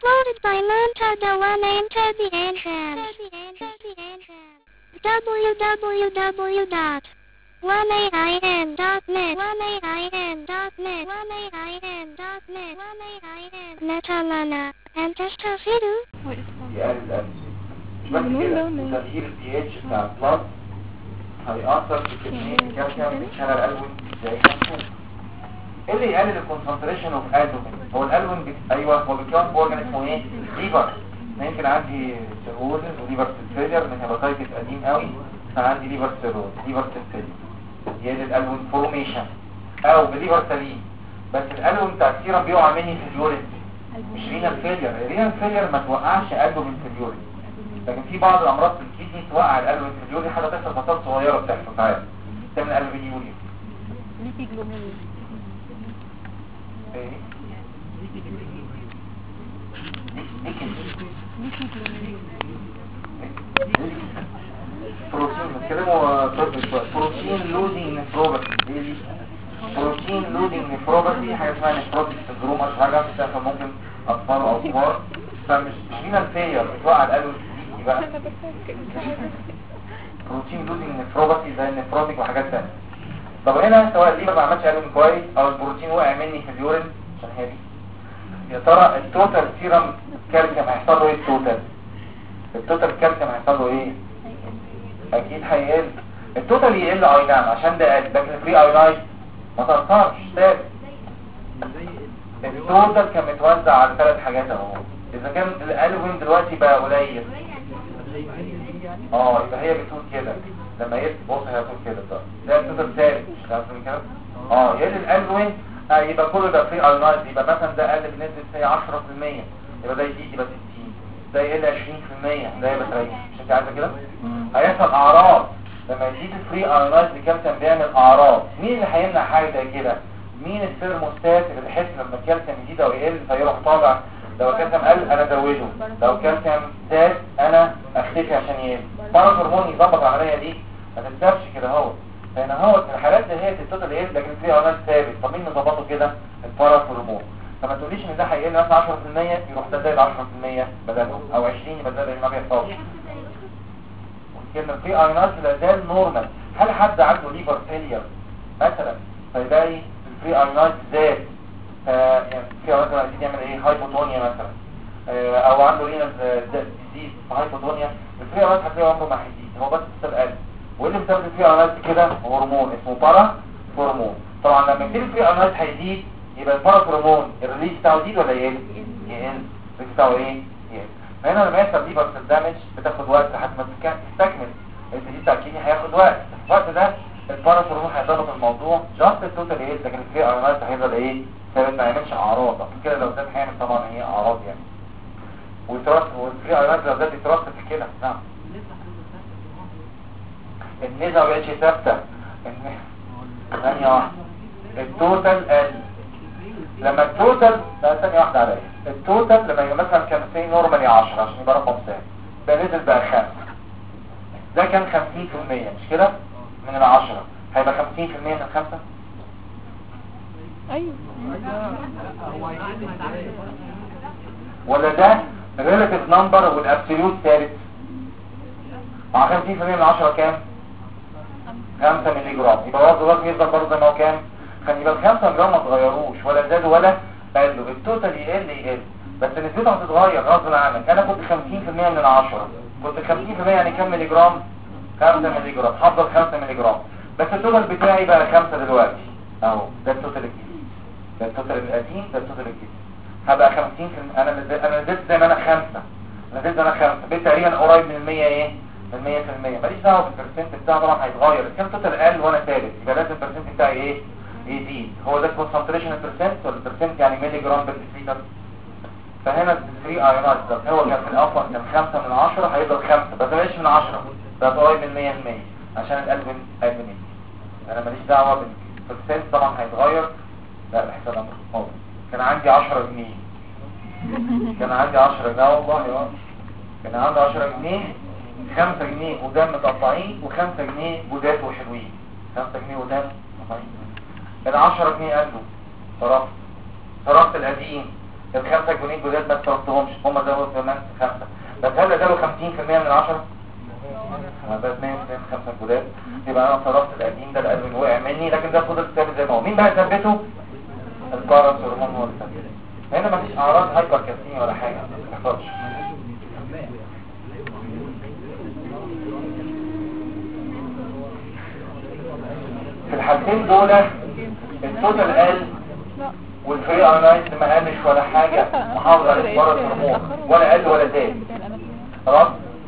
Uploaded by Montada One Enter the Entrance. www.1ain.net Metalana and Testafidu. يقلل الألم بس كده تغيير البي اتش بتاع البلد هيأثر في كمية الكالسيوم في الشارع الألوين زي ما نشوف. ايه اللي يقلل الكونسنتريشن اوف البومين؟ هو الالبومين ايوه هو بيكون اورجان اسمه ايه؟ ليفر. يمكن عندي سيروزز وليفر فيلير من هيباتايتس قديم قوي فعندي ليفر سيروز ليفر فيلير يقلل الالبومين فورميشن او بليفر سليم بس الالبومين بتاع السيرم بيقع مني في اليورين مش رينال فيلير. الرينال فيلير ما توقعش البومين في اليورين لكن في بعض الامراض في الكيدني توقع الالبومين في اليورين حاجه تحصل فترات صغيره بتحصل ساعات تعمل البومينيوريا. بروتين بنتكلموا طب شويه بروتين لودنج نفروباثي. بروتين لودنج نفروباثي حاجه اسمها نفروتيك سندروم مش حاجه بتحصل ممكن اطفال او كبار فمش هنا الفيلير بتوقع القلب بقى بروتين لودنج نفروباثي زي النفروتيك وحاجات ثانيه. طب هنا سواء الليفر ما عملش قلب كويس او البروتين وقع مني في اليورين عشان هي دي يا ترى التوتال سيرم كالسيوم هيحصل له ايه؟ التوتال كالسيوم هيحصل له ايه؟ اكيد هيقل. التوتال يقل اي نعم عشان ده قل لكن الفري ايونايز ما تاثرش ثابت. التوتال كان متوزع على 3 حاجات اهو. اذا كان الالوين دلوقتي بقى قليل يبقى هي بتقول كده لما بص هي بتقول كده ده التوتال ثابت مش عارف كده يقل الالوين يبقى كله ده فري ايونايز يبقى مثلا ده قل بنسبه 10% يبقى ده يزيد يبقى 60 ده يقل 20% ده يبقى 30 مش انت عارفه كده؟ هيحصل اعراض لما يزيد الفري ايونايز الكالسيوم بيعمل اعراض. مين اللي هيمنع حاجه زي كده؟ مين الثيرموستات اللي بيحس لما الكالسيوم يزيد او يقل فيروح طالع؟ لو الكالسيوم قل انا ازوده، لو الكالسيوم زاد انا اختفي عشان يقل. مرض هرموني يظبط العمليه دي ما تنساش كده اهو. لان هو الحالات دي هي التوتال ايد لكن الفري ايونايز ثابت. طب مين مظبطه كده؟ الباراث هرمون. فما تقوليش ان ده هيقل مثلا 10% يروح ده زائد 10% بدله او 20 يبقى زائد ما بيحصلش. كلمه في ايونات لا زال نورمال. هل حد عنده ليفر فيلير مثلا فيلاقي الفري ايونات زاد يعني في ايونات عايزين يعمل ايه؟ هايبوتونيا مثلا او عنده رينال ديزيز هايبوتونيا الفري ايونات هتلاقي عمره ما هيزيد هو بس بسبب قلب. واللي بسبب الفري ايونات كده هرمون اسمه بارا هرمون. طبعا لما يزيد الفري ايونات هيزيد يبقى البارا هرمون الريليز بتاعه يزيد ولا يقل؟ يقل. بتاعه ايه؟ يقل. فهنا لما يحصل ليفر سيل دامج بتاخد وقت لحد ما تستكمل التجديد بتاع الكيمياء هياخد وقت. الوقت ده الباراث هرمون هيضغط الموضوع جاست التوتال ايه لكن الفري ايونات هيفضل ايه؟ ثابت ما يعملش اعراض. عشان كده لو زاد هيعمل طبعا هي اعراض يعني. والفري ايونات لو زاد يترسب في كده نعم. النسبة ما بقتش ثابتة. ثانية واحدة التوتال قل لما التوتال ده ثانية واحدة عليا. التوتال لما يبقى مثلا كان في نورمالي 10 عشان يبقى رقم ثابت ده نزل بقى 5 ده كان 50% مش كده؟ من 10 هيبقى 50% من 5 ايوه ولا ده relative number والابسوليوت ثابت؟ مع 50% من 10 كام؟ 5 مللي جرام. يبقى برضه لازم يفضل برضه زي ما هو كام؟ كان يبقى ال 5 جرام ما اتغيروش ولا زادوا ولا قلوا. التوتال يقل بس نسبته هتتغير غصب عنك. انا كنت 50% من 10 كنت 50% يعني كام مللي جرام؟ 5 مللي جرام. هفضل 5 مللي جرام بس التوتال بتاعي بقى 5 دلوقتي اهو. ده التوتال الجديد ده التوتال القديم ده التوتال الجديد. هبقى 50% انا نزلت زي ما انا 5 نزلت انا 5 بقيت تقريبا قريب من 100 ايه؟ من 100%. ماليش دعوه بالبرسنت بتاعه طبعا هيتغير. كام توتال قل وانا ثابت يبقى لازم البرسنت بتاعي ايه؟ يزيد. هو ده الكونسنتريشن البرسنت ولا البرسنت يعني مللي جرام بير ديسيلتر. فهنا الفري ايونات ده هو كان في الاول كان 5 من 10 هيفضل 5 بس ما بقاش من 10 ده قريب من 100% عشان القلب قلب مني. انا ماليش دعوه بالبرسنت طبعا هيتغير. لا بحسب امر موضوع. كان عندي 10 جنيه كان عندي 10 جنيه والله كان عندي 10 جنيه 5 جنيه قدام متقطعين و5 جنيه جداد وحلوين. 5 جنيه قدام متقطعين. ال 10 جنيه قالوا صرفت القديم الخمسه جنيه جداد ما استوعبتهمش، هم زودوا كمان 5. بس هل اداله 50% من 10؟ انا بقى 200% من 5 جداد، يبقى انا صرفت القديم ده، القديم وقع مني، لكن ده فضل ثابت زي ما هو. مين بقى ثبته؟ الباراس هرمون هو اللي ثبته. هنا مفيش اعراض هايبر كالسيميا ولا حاجه، ما تحصلش. في الحالتين دول التوتال قل والفري ايونايزد ما قلش ولا حاجه، محافظه على الباراس هرمون، ولا قل ولا زاد. خلاص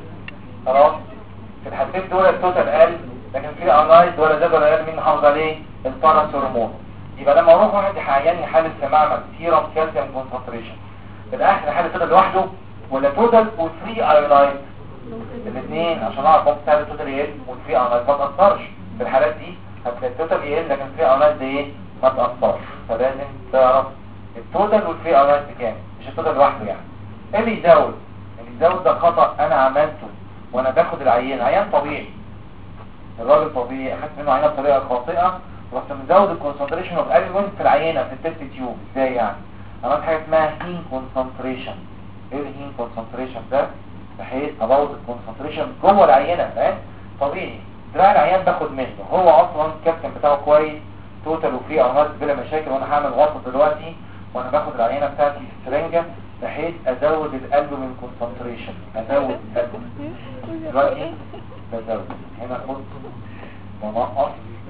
في الحالتين دول التوتال قل، لكن في ايونايزد ولا زاد ولا قل. مين محافظ عليه؟ الباراس هرمون. يبقى لما اروح واحد يحياني يحلل سماعه سيرم كالسيوم كونسنتريشن، في الاخر حل توتال لوحده ولا توتال وفري ايونايزد؟ الاثنين، عشان اعرف ممكن تعمل توتال يقل والفري ايونايزد ما تاثرش. في الحالات دي هتلاقي التوتال يقل لكن الفري ايونايزد ايه؟ ما تاثرش. فلازم تعرف التوتال والفري ايونايزد كام، مش التوتال لوحده يعني. ايه اللي يزود؟ اللي يزود ده خطا انا عملته وانا باخد العيان، عيان طبيعي، الراجل طبيعي، اخدت منه عينه بطريقه خاطئه، رحت مزود الكونسنتريشن اوف الوين في العينه في التست تيوب. ازاي يعني؟ عملت حاجه اسمها هين كونسنتريشن. ايه الهين كونسنتريشن ده؟ بحيث ابوظ الكونسنتريشن جوه العينه. فاهم؟ طبيعي دراع العيان باخد منه، هو اصلا الكابتن بتاعه كويس توتال وفري اونات بلا مشاكل، وانا هعمل غلط دلوقتي وانا باخد العينه بتاعتي في السرنجه بحيث ازود الالبومين كونسنتريشن، ازود الالبومين. دلوقتي بزود هنا خد ونقص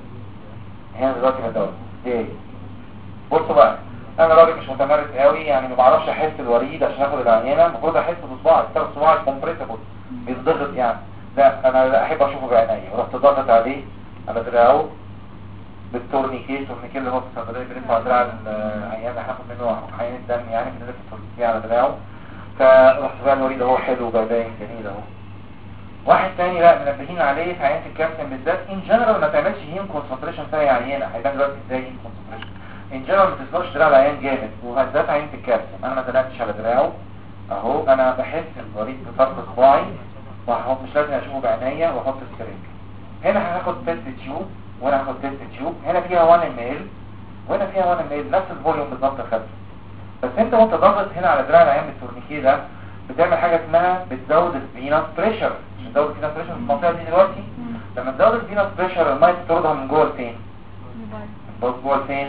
هنا دلوقتي بدور. ايه؟ بصوا بقى، انا راجل مش متمرس قوي يعني، ما بعرفش احس الوريد عشان اخد العينه، المفروض احس بصباعي، ثلاث صباعي كومبريسبل بيتضغط يعني. لا انا لا احب اشوفه بعينيا، ورحت ضغط عليه على دراعه بالتورنيكيه. التورنيكيه اللي هو في الصيدليه بنرفع دراع العيان اللي هناخد منه عينه دم يعني، بنلف التورنيكيه على دراعه. فرحت بقى الوريد اهو حلو بقى باين جميل اهو. واحد تاني لا منبهين عليه في عينه الكالسيوم بالذات، ان جنرال ما تعملش هيم كونسنتريشن فيها عينه، هيبان دلوقتي ازاي هيم كونسنتريشن. ان جنرال ما تسلقش دراع العيان جامد، وهزات عينه الكالسيوم انا ما دلقتش على دراعه اهو، انا بحس الوريد بطرف صباعي وهحط، مش لازم اشوفه بعينيا، واحط السرنج. هنا هاخد تيست تيوب وانا هاخد تيست تيوب، هنا فيها 1 ml وهنا فيها 1 ml، نفس الفوليوم بالظبط خدته. بس انت وانت ضاغط هنا على دراع العيان بالتورنيكيه ده بتعمل حاجه اسمها بتزود الفينس بريشر. عشان تزود الفينس بريشر في المنطقه دي دلوقتي، لما تزود الفينس بريشر الميه تطردها من جوه لفين؟ جوه لفين؟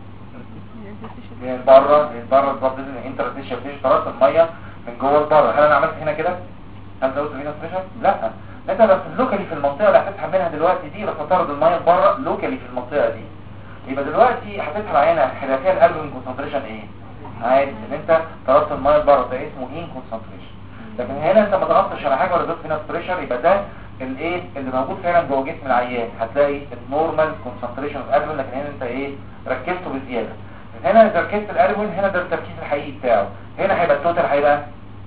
من بره بالظبط. الانترستيشن فيش طردت الميه من جوه لبره. هل انا عملت هنا كده؟ هل زودت الفينس بريشر؟ لا. انت بس لوكالي في المنطقه اللي هتسحب منها دلوقتي دي، رح تطرد الميه بره لوكالي في المنطقه دي. يبقى دلوقتي هتسحب عينها هيبقى فيها الالبومين كونسنتريشن ايه؟ عادي ان انت طردت الميه بره، ده اسمه هين كونسنتريشن. لكن هنا انت ما ضغطتش على حاجه ولا زودت فينس بريشر، يبقى ده الايه اللي موجود فعلا جوه جسم العيان. هتلاقي النورمال كونسنتريشن اوف الالبومين، لكن هنا انت ايه؟ ركزته بزياده. هنا اذا ركزت الالبومين هنا ده التركيز الحقيقي بتاعه، هنا هيبقى التوتال هيبقى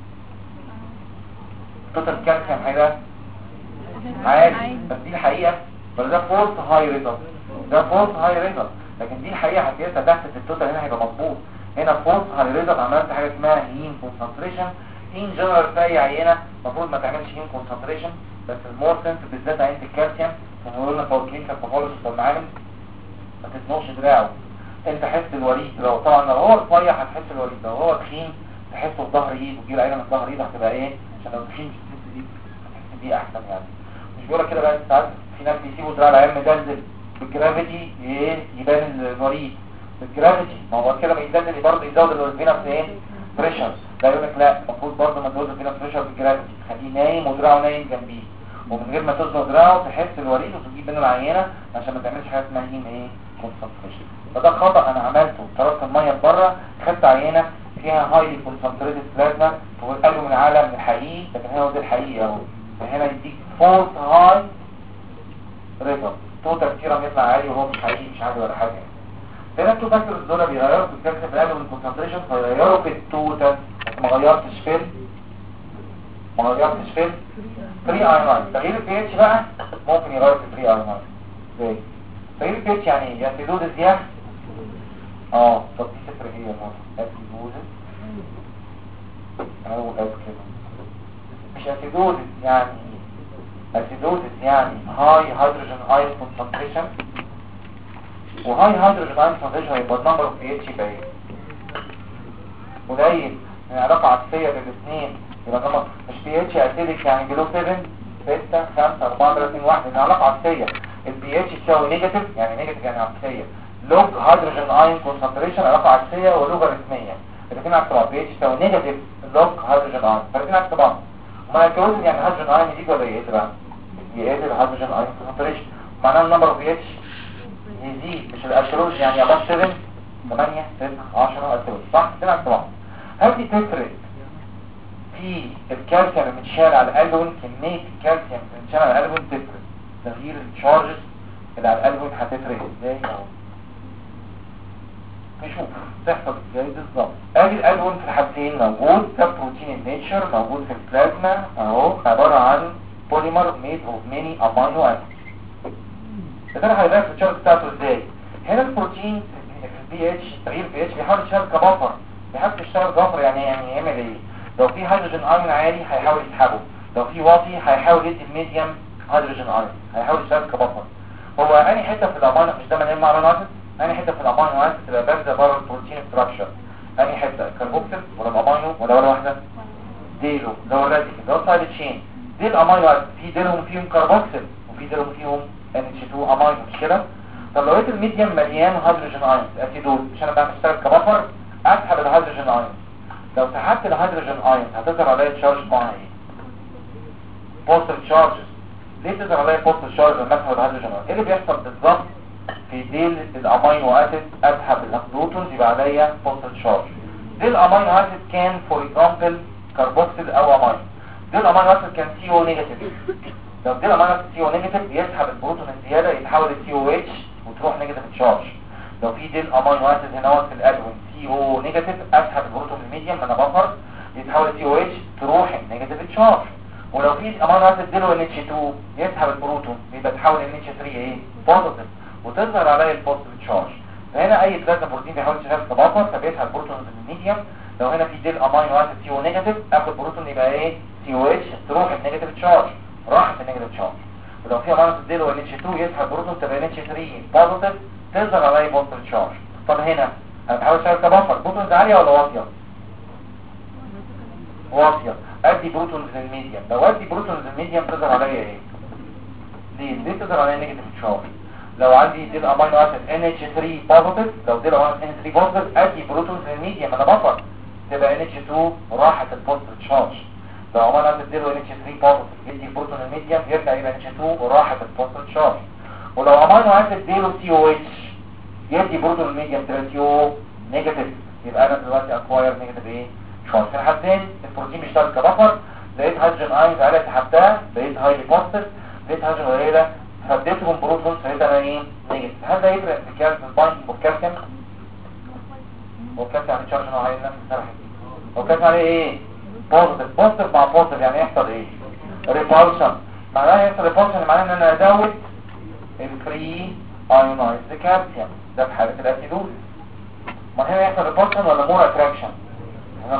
توتال كالسيوم هيبقى عادي. بس دي الحقيقه ولا ده فولس هاي ريزلت؟ ده فولس هاي ريزلت، لكن دي الحقيقه هتقيسها تحت في التوتال، هنا هيبقى مظبوط. هنا فولس هاي ريزلت، عملت حاجه اسمها هين كونسنتريشن. ان جنرال في اي عينه المفروض ما تعملش هين كونسنتريشن، بس المور سنس بالذات عينه الكالسيوم بنقول لنا فور كلينيكال باثولوجي في المعامل ما تتنوش دراعه. انت حس الوريد، لو طبعا لو هو رفيع هتحس الوريد، لو هو تخين تحسه في ظهر ايد، وتجيب العينه من ظهر ايد هتبقى ايه؟ عشان لو تخين مش تحس ايد، هتحس دي احسن يعني. مش بقولك كده بقى، ساعات في ناس بيسيبوا دراع العيان مدلدل بالجرافيتي ايه؟ يبان الوريد بالجرافيتي، ما هو كده ما يدلدل برضه يزود الفينس ايه؟ بريشر. لا يقول لك لا، المفروض برضه ما تزود الفينس بريشر بالجرافيتي، خليه نايم ودراعه نايم جنبيه، ومن غير ما تزنق دراعه تحس الوريد وتجيب منه العينه، عشان ما تعملش حاجه اسمها هين ايه؟ كونسنتريشن. فده خطا انا عملته، طردت الميه بره، خدت عينه فيها هايلي كونسنتريتد بلازما وقالوا من عالم الحقيقي، لكن هو ده الحقيقي اهو. فهنا يديك فولس هاي ريزلت، توتال سيرم يطلع عالي وهو مش حقيقي، مش عالي ولا حاجه. هنا التو فاكتورز دول بيغيروا في الكالسيوم في الالبومين كونسنتريشن، فيغيروا في التوتال، بس ما غيرتش في فري ايونايز. تغيير البي اتش بقى ممكن يغير في فري ايونايز. ازاي؟ تغيير البي اتش يعني ايه؟ اسيدوز يعني طب دي صفر ايه يا ماما؟ اسيدوز او كده مش اسيدوز يعني، اسيدوز يعني هاي هيدروجين ايون كونسنتريشن، وهاي هيدروجين ايون كونسنتريشن يبقى النمبر اوف بي اتش يبقى ايه؟ قليل يعني علاقه عكسيه بين الاثنين، يبقى طبعا مش بي اتش اسيدك يعني بلو 7 6 5 4 3 2 1 لان علاقه عكسيه. البي اتش تساوي نيجاتيف يعني عكسيه، لوج هيدروجين ايون كونسنتريشن علاقه عكسيه ولوغاريتميه، الاثنين عكس بعض. بي اتش تساوي نيجاتيف لوج هيدروجين ايون، فالاثنين عكس بعض. وما الكلوز يعني هيدروجين ايون يزيد ولا يقل بقى؟ يقل الهيدروجين ايون كونسنتريشن، معناه النمبر اوف بي اتش يزيد، مش الالكلوز يعني اباف 7 8 6 10 الكلوز صح كده عكس بعض. هل دي تفرق في الكالسيوم المتشال على الالبوم؟ كميه الكالسيوم المتشال على الالبوم تفرق، تغيير التشارجز اللي على الالبوم هتفرق ازاي اهو. نشوف تحصل ازاي بالظبط. ادي الالبوم في الحالتين موجود، ده بروتين النيتشر موجود في البلازما اهو، عباره عن بوليمر ميد اوف ماني امينو اسيد. ده انا هيبقى في التشارج بتاعته ازاي. هنا البروتين في البي اتش، تغيير البي اتش بيحاول يشتغل كبفر، بيحاول يشتغل بفر يعني يعمل ايه؟ لو في هيدروجين ايون عالي هيحاول يسحبه، لو في واطي هيحاول يدي الميديم هيدروجين ايون، هيحاول يشتغل كبفر. هو انهي حته في الامينو مش ده من امينو اسيد؟ انهي حته في الامينو اسيد تبقى بارزه بره البروتين ستراكشر؟ انهي حته؟ الكربوكسيل ولا الامينو ولا واحده؟ ديلو اللي هو الراديكال اللي هو سايد تشين. دي الامينو اسيد في ديلهم فيهم كربوكسيل وفي ديلهم فيهم NH2 امينو مش كده؟ طب لو لقيت الميديم مليان هيدروجين ايون اسيدول، مش انا بقى بشتغل كبفر اسحب الهيدروجين ايون. لو سحبت الهيدروجين ايون هتظهر عليا تشارج معاها ايه؟ بوزيتيف تشارجز. ليه تظهر عليا بوزيتيف تشارج لما اسحب الهيدروجين ايون؟ ايه اللي بيحصل بالظبط في ديل الامينو اسيد؟ اسحب البروتونز يبقى عليا بوزيتيف تشارج. ديل الامينو اسيد كان فور اكزامبل كربوكسيل او امينو، ديل الامينو اسيد كان سي او نيجاتيف. لو ديل الامينو اسيد سي او نيجاتيف يسحب البروتون الزياده يتحول لسي او اتش وتروح نيجاتيف تشارج. لو في ديل امينو اسيد هنا في الالوين سي او نيجاتيف اسحب البروتون الميديم انا بفر يتحول سي او اتش تروح النيجاتيف تشارج. ولو في امينو اسيد ديل ان اتش 2 يسحب البروتون يبقى تحول ان اتش 3 ايه بوزيتيف وتظهر عليا البوزيتيف تشارج. فهنا اي بلازما بروتين بيحاول يشتغل كبفر فبيسحب البروتون الميديم. لو هنا في ديل امينو اسيد سي او نيجاتيف اخد بروتون يبقى ايه سي او اتش تروح النيجاتيف تشارج راحت النيجاتيف تشارج. ولو في امينو اسيد ديل ان اتش 2 يسحب بروتون تبقى ان اتش 3 بوزيتيف تظهر عليا بوزيتيف تشارج. طب هنا انا بحاول اشتغل كبفر، بروتونز عاليه ولا واطيه؟ واطيه. ادي بروتونز للميديم، لو ادي بروتونز للميديم تظهر عليا ايه؟ ليه تظهر عليا نيجاتيف تشارج؟ لو عندي ديل امينو اسيد NH3 بوزيتيف، لو ديل امينو اسيد NH3 بوزيتيف ادي بروتونز للميديم انا بفر تبقى NH2 راحت البوزيتيف تشارج. لو امينو اسيد ديل NH3 بوزيتيف يدي بروتون للميديم يرجع يبقى NH2 وراحت البوزيتيف تشارج. ولو امينو اسيد ديله COH يدي بروتون الميديم تراتيو نيجاتيف يبقى انا دلوقتي اكواير نيجاتيف ايه شارج. في الحالتين البروتين بيشتغل كبفر، لقيت هيدروجين ايونز عاليه سحبتها لقيت هايلي بوزيتيف، لقيت هيدروجين قليله فديتهم بروتون لقيت انا ايه نيجاتيف. هل ده يفرق في الكالسيوم بايندينج والكالسيوم؟ والكالسيوم عليه تشارج نوعين نفس الشرح والكالسيوم عليه ايه بوزيتيف مع بوزيتيف يعني يحصل ايه ريبالشن. معناها يحصل ريبالشن معناه ان انا ازود الفري ايونايزد كالسيوم ده في حاله الاسيدوز. ما هنا يحصل ريبالشن ولا مور اتراكشن؟ هنا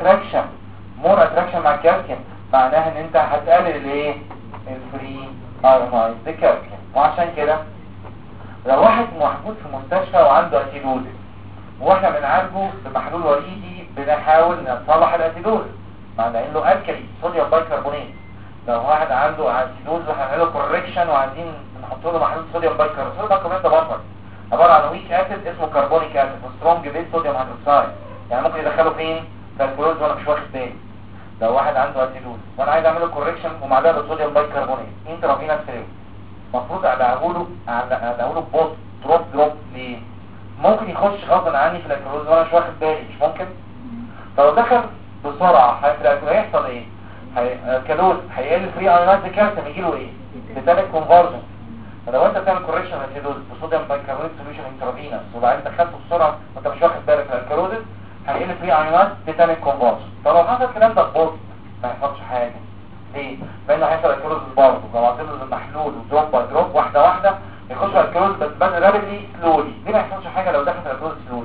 مور اتراكشن مع الكالسيوم معناها ان انت هتقلل الايه الفري ايونايزد كالسيوم. وعشان كده لو واحد محطوط في مستشفى وعنده اسيدوز واحنا بنعالجه بمحلول وريدي بنحاول نصلح الاسيدوز معناه انه الكلي صوديوم بايكربونات. لو واحد عنده اسيدوز وهنعمل له كوركشن وعايزين نحط له محلول صوديوم بايكربونات، الصوديوم بايكربونات ده بفر عباره عن ويك اسيد اسمه كربونيك اسيد وسترونج بيز صوديوم هيدروكسيد، يعني ممكن يدخله فين في الكلوز وانا مش واخد بالي. لو واحد عنده اسيدوز وانا عايز اعمل له كوركشن ومعلقه بالصوديوم بايكربونات انترافينوس سيرم المفروض اقول له بوست دروب ليه؟ ممكن يخش غصب عني في الكلوز وانا مش واخد بالي مش ممكن. فلو دخل بسرعه هيحصل ايه؟ الكالوز هيقل فري ايونايزد كالسيوم يجي له ايه بتالت كونفرجن. فلو انت بتعمل كوركشن للاسيدوز بصوديوم بايكربونات سوليوشن انترافينوس وبعدين دخلته بسرعه وانت مش واخد بالك في الكالوز هيقل فري ايونايزد بتالت كونفرجن. فلو حصل الكلام ده ببطء ما يحصلش حاجه. ليه؟ لانه هيحصل الكالوز برضه لو عطيت له المحلول ودروب باي دروب واحده واحده يخش على الكالوز بس بان رابيدلي سلولي. ليه ما يحصلش حاجه لو دخل في الكالوز سلولي؟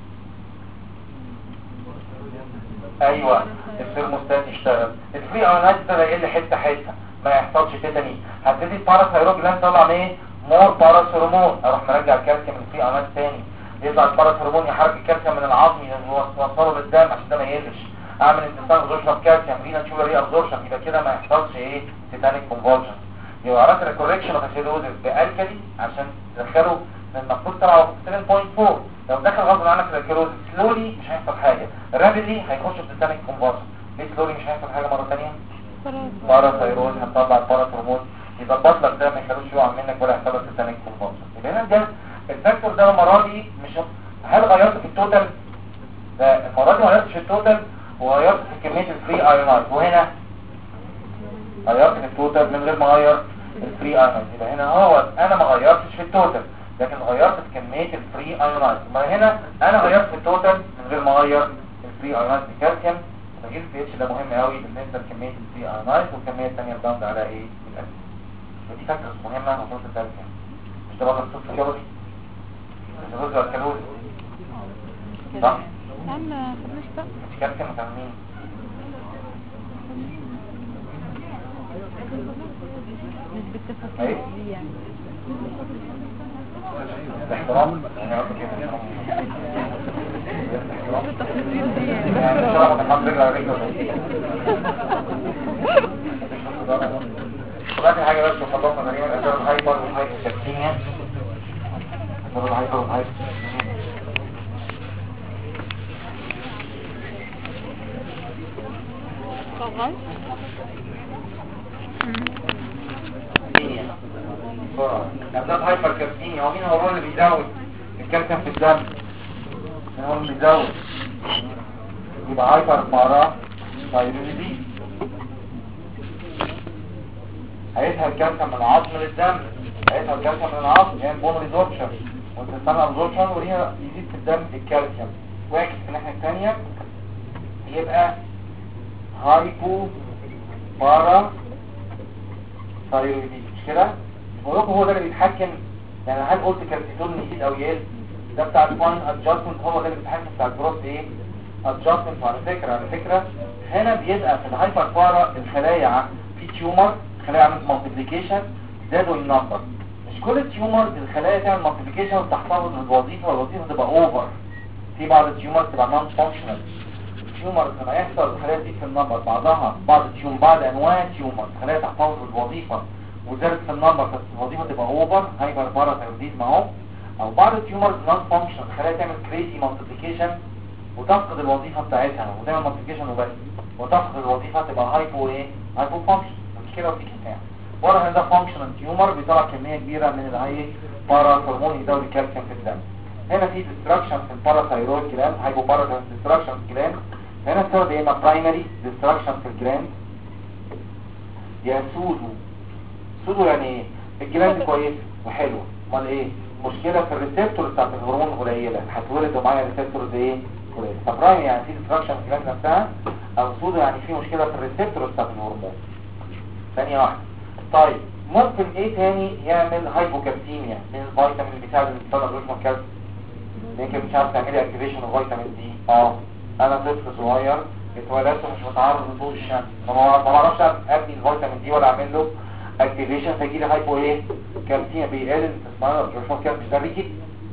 ايوه الثيرموستات يشتغل الفري ايونايزد ده يقل حته ما يحصلش تيتاني. هتبتدي الباراثايرويد جلاند تطلع ايه مور باراث هرمون اروح مرجع الكالسيوم الفري ايونايزد تاني. يطلع الباراثرمون يحرك الكالسيوم من العظم يوصله للدم عشان ده ما يقلش. اعمل انتستان ابزوربشن كالسيوم رينا تشوفر ري ابزوربشن، يبقى كده ما يحصلش ايه تيتانيك كونفولجن. يبقى عرفت الكوركشن اوف اسيدوزيس بالكالي عشان تدخله من المفروض طلعوا 7.4. لو دخل غصب عنك الكيروزيس سلولي مش هيحصل حاجه، رابيدلي هيخش في تيتانيك كونفولجن. ليه سلولي مش هيحصل حاجه مره ثانيه؟ باراثايرويد هتطلع الباراثرمون يبقى البطلك ده ما يخلوش يقع منك ولا يحصل لك تيتانيك كونفولجن. يبقى هنا ده الفاكتور ده المره دي مش هل غيرت في التوتال؟ ده المره دي ما غيرتش في التوتال وغيرت في كميه الفري ايونايز، وهنا غيرت في التوتال من غير ما اغير الفري ايونايز. يبقى هنا هو انا ما غيرتش في التوتال لكن غيرت في كميه الفري ايونايز. يبقى هنا انا غيرت في التوتال من غير ما اغير الفري ايونايز بكالسيوم. تغيير البي اتش ده مهم قوي بالنسبه لكميه الفري ايونايز والكميه الثانيه الباوند على ايه الاكل. ودي فاكتورز مهمه المفروض تتعرفها. مش ده بقى الصوت الكالوري الرز والكالوري صح؟ ما خدناش بقى. مش كالسيوم وفيتامين. مش بالتفاصيل دي يعني. الاحترام يعني قصدك ايه الاحترام؟ بالتفاصيل دي يعني ان شاء الله تحط رجل على رجل وآخر حاجة بس وخلصنا تقريبا أسباب الهايبر والهايبوكالسيميا. أسباب الهايبر والهايبوكالسيميا طبعا. أسباب هايبركالسيميا هو مين هو اللي بيزود الكالسيوم في الدم؟ مين هو اللي بيزود؟ يبقى هايبر باراثايرويدي هيسحب الكالسيوم من العظم للدم، هيسحب الكالسيوم من العظم يعني بون ريزوربشن وانتستان ابزوربشن وليها يزيد في الدم الكالسيوم. واحد في الناحيه الثانيه يبقى هايبو بارا ثايرويدي مش كده؟ بقولكم هو ده اللي بيتحكم. يعني هل قلت كالسيتون يزيد او يقل؟ ده بتاع الفاين ادجستمنت، هو ده اللي بيتحكم بتاع الجروث ايه؟ ادجستمنت. على فكره هنا بيبقى في الهايبر بارا الخلايا في تيومر، خلايا عملت مالتيبليكيشن زادوا النمبر. مش كل التيومرز الخلايا تعمل مالتيبليكيشن وتحتفظ بالوظيفه والوظيفه تبقى اوفر. في بعض التيومرز تبقى نون فانكشنال. التيومرز لما يحصل الخلايا تزيد في النمبر بعضها بعض انواع التيومرز الخلايا تحتفظ بالوظيفه وزادت في النمبر بس الوظيفه تبقى اوفر هايبر باراثايرويديزم اهو. او بعض التيومرز نون فانكشنال الخلايا تعمل كريزي مالتيبليكيشن وتفقد الوظيفه بتاعتها وتعمل مالتيبليكيشن وبس وتفقد الوظيفه تبقى هايبو ايه؟ هايبو فانكشن. كده وفي كده ورا ان ده فانكشنال تيومر بيطلع كميه كبيره من الهاي باراثرمون يزود الكالسيوم في الدم. هنا في ديستراكشن في الباراثايرويد جلاند هايبو باراثايرويد ديستراكشن في الجلاند. هنا السبب يا اما برايمري ديستراكشن في الجلاند يا سودو يعني ايه؟ الجلاند كويس وحلو امال ايه؟ مشكله في الريسبتور بتاعت الهرمون قليله هتولد معايا ريسبتورز ايه؟ قليله. فبرايمري يعني في ديستراكشن في الجلاند نفسها او سودو يعني في مشكله في الريسبتور بتاعت الهرمون. ثانية واحدة. طيب ممكن ايه تاني يعمل هايبوكالسيميا من الفيتامين اللي بيساعد الانسان الرجل الكالسيوم؟ يمكن مش عارف تعملي اكتيفيشن الفيتامين دي. انا طفل صغير اتولدت ومش متعرض لضوء الشمس ما بعرفش ابني الفيتامين دي ولا اعمل له اكتيفيشن فيجي لي هايبو ايه كالسيميا بيقل الانسان الرجل الكالسيوم. مش ده ريكت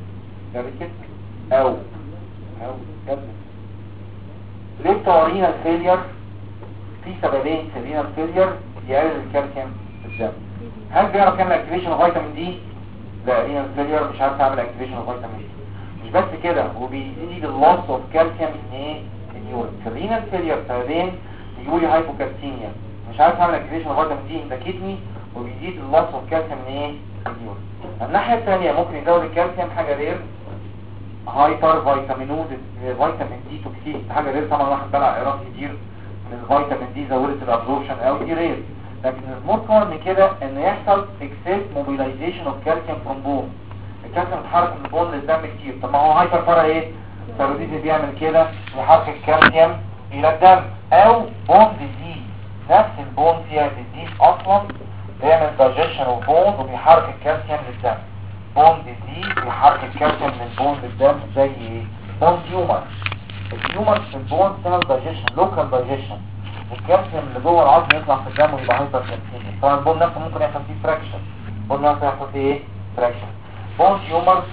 او كده ليه تورينا الفيلير؟ في سببين في الرينال فيلير يقلل الكالسيوم في الدم. هل بيعرف يعمل اكتيفيشن فيتامين دي؟ لا رينال فيلير مش عارف يعمل اكتيفيشن فيتامين دي. مش بس كده وبيزيد اللوس اوف كالسيوم ان ايه؟ اليورين. في الرينال فيلير سببين يقول لي هايبوكالسيميا مش عارف يعمل اكتيفيشن فيتامين دي ان ذا كيدني وبيزيد اللوس اوف كالسيوم ان ايه؟ اليورين. الناحيه الثانيه ممكن يزود الكالسيوم حاجه غير هايبر فيتامينوز فيتامين دي توكسيك حاجه غير. طبعا واحد بلع اعراض كتير من الفيتامين دي زودت الابزوربشن او دي رير. لكن المور كومن من كده ان يحصل اكسس موبيلايزيشن اوف كالسيوم فروم بون. الكالسيوم بيتحرك من البون للدم كتير. طب ما هو هايبر بارا ايه؟ ثايرويديزم بيعمل كده يحرك الكالسيوم الى الدم. او بون ديزيز نفس البون فيها ديزيز اصلا بيعمل دايجيشن اوف بون وبيحرك الكالسيوم للدم. بون ديزيز بيحرك الكالسيوم من البون للدم زي ايه؟ بون تيومر. التيومر في البون بتعمل دايجيشن لوكال دايجيشن الكالسيوم اللي جوه العظم يطلع في الدم ويبقى هايبر كالسيميا. طبعا البون نفسه ممكن يحصل فيه فراكشن. البون نفسه يحصل فيه ايه؟ فراكشن. بون تيومر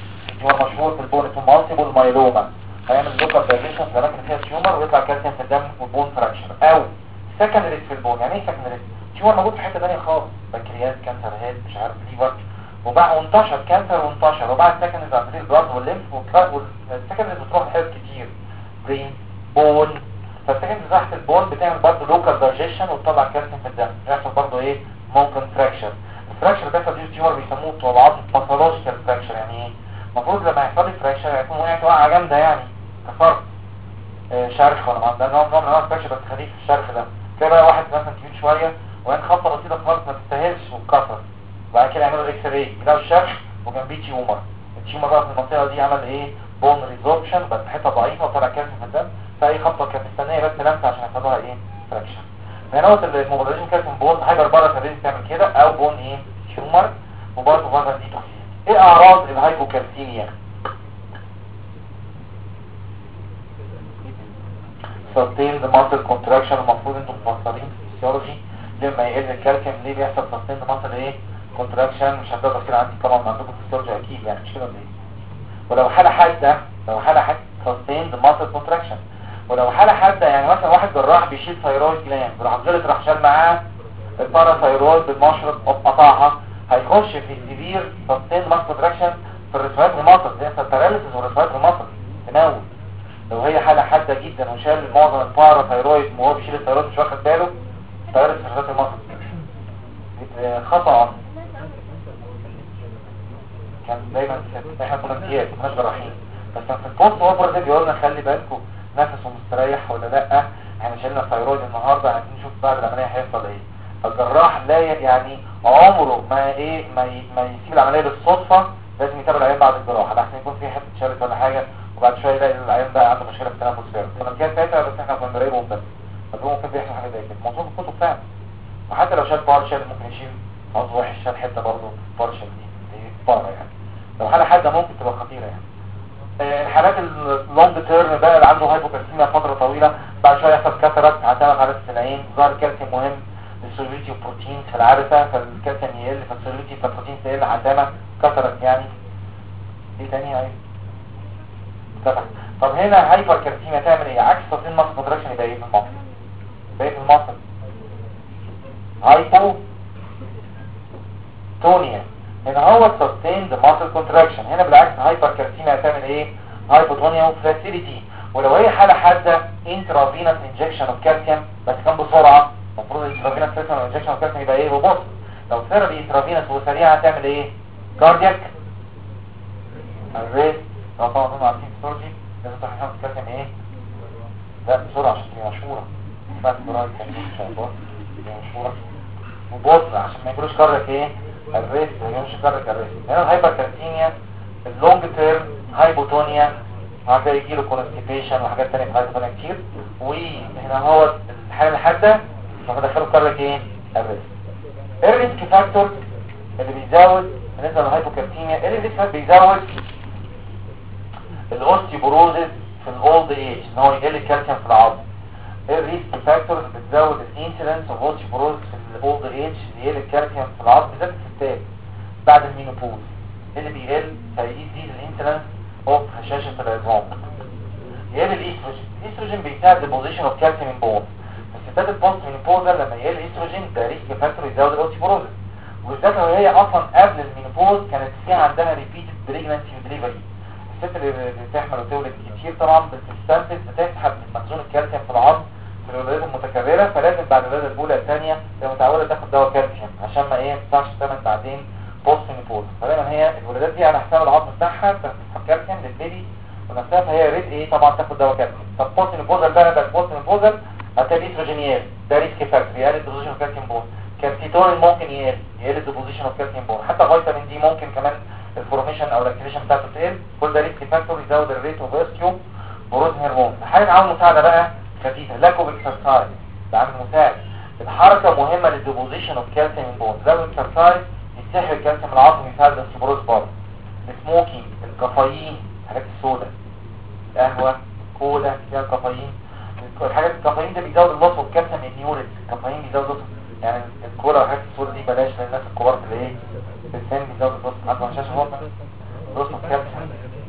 تيومر مشهور في البون اسمه مالتيبل مايلوما، هيعمل لوكال دايليشن في الاماكن اللي فيها تيومر ويطلع كالسيوم في الدم والبون فراكشر. او سكندري في البون. يعني ايه سكندري؟ تيومر موجود في حته ثانيه خالص، بنكرياس، كانسر هيد، مش عارف ليفر، وبعد وانتشر كانسر وانتشر، وبعد سكندري عن طريق البلاد والليمف، والسكندري بتروح لحتت كتير، برين، بون. فالسكندري تحت البون بتعمل برضه لوكال دايجيشن وتطلع كالسيوم في الدم، يحصل برضه ايه؟ ممكن فراكشر. الفراكشر ده في التيومر بيسموه طلعات باثولوجيكال فراكشر. يعني ايه؟ المفروض لما يحصل لي فراكشر هيكون وقعت وقعه جامده، يعني كسرت شرخ ولا ده نوع من انواع الفراكشر بس خفيف في الشرخ ده. تلاقي بقى واحد مثلا كبير شويه وين خبطه بسيطه خالص ما تستاهلش واتكسر، وبعد كده يعملوا اكس راي يلاقوا الشرخ وجنبيه تيومر. التيومر بقى في المنطقه دي عمل ايه؟ بون ريزوربشن، بس حته ضعيفه وطلع كالسيوم في الدم، فاي خبطه كانت مستنيه بس لمسه عشان يحصل لها ايه؟ فراكشر. فهنا هو الموبيلايزيشن كالسيوم بون هايبر بارا سيريز تعمل كده، او بون ايه؟ تيومر. وبرضه فازا دي توكسين. ايه اعراض الهايبوكالسيميا؟ sustained muscle contraction. المفروض انتم مفسرين في الفسيولوجي لما يقل الكالسيوم ليه بيحصل sustained muscle ايه؟ contraction. مش هتقدر كده عندي طبعا عندكم في الفسيولوجي اكيد، يعني مش كده ولا ايه؟ ولو حاله حاده، لو حاله حاده sustained muscle contraction. ولو حاله حاده يعني مثلا واحد جراح بيشيل ثايرويد جلاند، راح غلط راح شال معاه الباراثايرويد بالمشرط قطعها، هيخش في سيفير sustained muscle contraction في الريسبيراتوري ماسل، زي الباراليسيس والريسبيراتوري ماسل تموت. لو هي حالة حادة جدا وشال معظم الباراثايرويد وهو بيشيل الثايرويد مش واخد باله، ثايرويد في المصر خطأ. كان دايما احنا كنا امتياز مش جراحين، بس كان في البوست اوبراتيف بيقول لنا خلي بالكم نفسه مستريح ولا لا، احنا شلنا الثايرويد النهارده عايزين نشوف بعد العمليه هيحصل ايه. فالجراح لا يعني عمره ما يسيب العمليه بالصدفه، لازم يتابع العيان بعد الجراحه لحسن يكون في حته شلت ولا حاجه، وبعد شويه يلاقي العيان ده عنده مشكله في التنفس فعلا. كنا امتياز ساعتها بس احنا كنا بنراقبهم بس، ممكن بيحصل حاجه زي كده موضوع الكتب فعلا. وحتى لو شال بارشل ممكن يشيل عضو وحش، شال حته برضه بارشل دي بره يعني. لو حاله حاده ممكن تبقى خطيره يعني. الحالات اللونج تيرم بقى اللي عنده هايبوكالسيميا فتره طويله، بعد شويه يحصل كاتاراكت، هتعمل عدسه العين، ظهر كالسيوم مهم للسوليتي وبروتين في العدسه، فالكالسيوم يقل فالسوليتي فالبروتين تقل، هتعمل كاتاراكت يعني. ايه تاني عايز كاتاراكت؟ طب هنا هايبر كالسيميا تعمل ايه؟ عكس تصميم مصر كونتراكشن يبقى ايه في المصر؟ يبقى ايه في المصر؟ هايبو تونيا. هنا هو sustained muscle contraction، هنا بالعكس هايبر كالسيميا هتعمل ايه؟ هايبوتونيا وفلاسيليتي. ولو هي حالة حادة intravenous injection of calcium بس كان بسرعة، المفروض intravenous injection of calcium يبقى ايه؟ روبوت. لو ثيرابي intravenous وسريعة هتعمل ايه؟ كاردياك arrest. لو طبعا هم عارفين فيسيولوجي لازم تحسن الكالسيوم ايه؟ لا بسرعة عشان تبقى مشهورة، اسمها سبرايد كالسيوم ان شاء الله تبقى مشهورة، وبطء عشان ما يجروش كاردياك ايه؟ الريست، ما يجروش كاردياك الريست. هنا الهايبر كالسيميا اللونج تيرم هايبوتونيا، وهكذا يجيله كونستيبيشن وحاجات تانية في هايبوتونيا كتير. وهنا هو الحالة الحادة فمدخله كاردياك ايه؟ الريست. ايه الريسك فاكتور اللي بيزود بالنسبة للهايبوكالسيميا؟ ايه الريسك فاكتور بيزود الاوستيوبروزيس في الاولد ايج، ان هو يقل الكالسيوم في العظم. ايه الريسك فاكتورز بتزود الانسيدنس اوف اوستيوبروزيس في الاولد ايج، يقل الكالسيوم في العظم بالذات الستات بعد المينوبوز. اللي بيقل فيزيد الانسيدنس اوف هشاشة العظام. يقل الاستروجين. الاستروجين بيساعد البوزيشن اوف كالسيوم ان بون. الستات البوست مينوبوزال لما يقل الاستروجين ده ريسك فاكتور يزود الاوستيوبروزيس، وبالذات لو هي اصلا قبل المينوبوز كانت في عندها ريبيتد بريجنانسي ودليفري. الست اللي بتحمل وتولد كتير طبعا بتستنتج بتسحب من مخزون الكالسيوم في العظم في الولادات المتكرره، فلازم بعد الولاده الاولى الثانيه تبقى متعوده تاخد دواء كالسيوم عشان ما ايه ما تنفعش تعمل بعدين بوست مينوبوز. فدايما هي الولادات دي على حساب العظم بتاعها بتسحب كالسيوم للبيبي ونفسها، فهي ريد ايه طبعا تاخد دواء كالسيوم. طب بوست مينوبوزال بقى ده البوست مينوبوزال هتلاقي استروجينياز ده ريسك فاكتور يقلل الدوزيشن اوف كالسيوم بون. كالسيتونين ممكن يقلل الدوزيشن اوف كالسيوم بون، حتى فيتامين دي ممكن كمان الفورميشن او الاكتيفيشن بتاعته تقل. كل ده ريسك فاكتور يزود الريت اوف اوستيو بروز هرمون. حاجه عامل مساعده بقى خفيفه لاك اوف اكسرسايز، ده عامل مساعد. الحركه مهمه للديبوزيشن اوف كالسيوم بون. لو اكسرسايز يسحب الكالسيوم العظمي يساعد الاستيبروز برضه. السموكينج، الكافيين، الحاجات السوداء، قهوه، كولا فيها كافيين. الحاجات الكافيين ده بيزود اللوس اوف كالسيوم النيوريت. الكافيين بيزود اللوس يعني الكولا والحاجات السوداء دي بلاش للناس الكبار في الايه في السن، بيزود اللوس عنده هشاشه هو اللوس اوف كالسيوم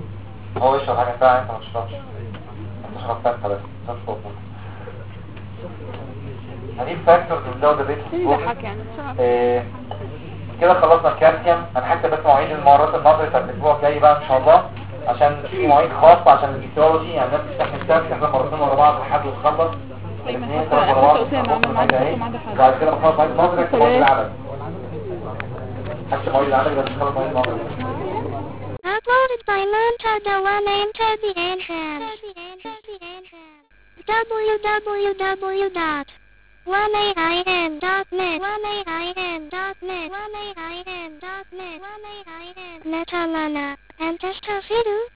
هنجيب فاكتورز ونزود الريت بيضحك يعني بسرعة. كده خلصنا الكالسيوم. هنحتاج بس مواعيد المرات النظري بتاعت الاسبوع الجاي بقى ان شاء الله، عشان في مواعيد خاصه عشان الفيسيولوجي، يعني الناس بتستحمل الكالسيوم مرتين ورا بعض لحد ما تخلص الاثنين ثلاثه ورا بعض. وبعد كده بخلص مواعيد النظري في مواعيد العمل. حتى مواعيد العمل بس نخلص مواعيد النظري. Uploaded by Montada One into the entrance. www.1aim.net Netalana and Testafidu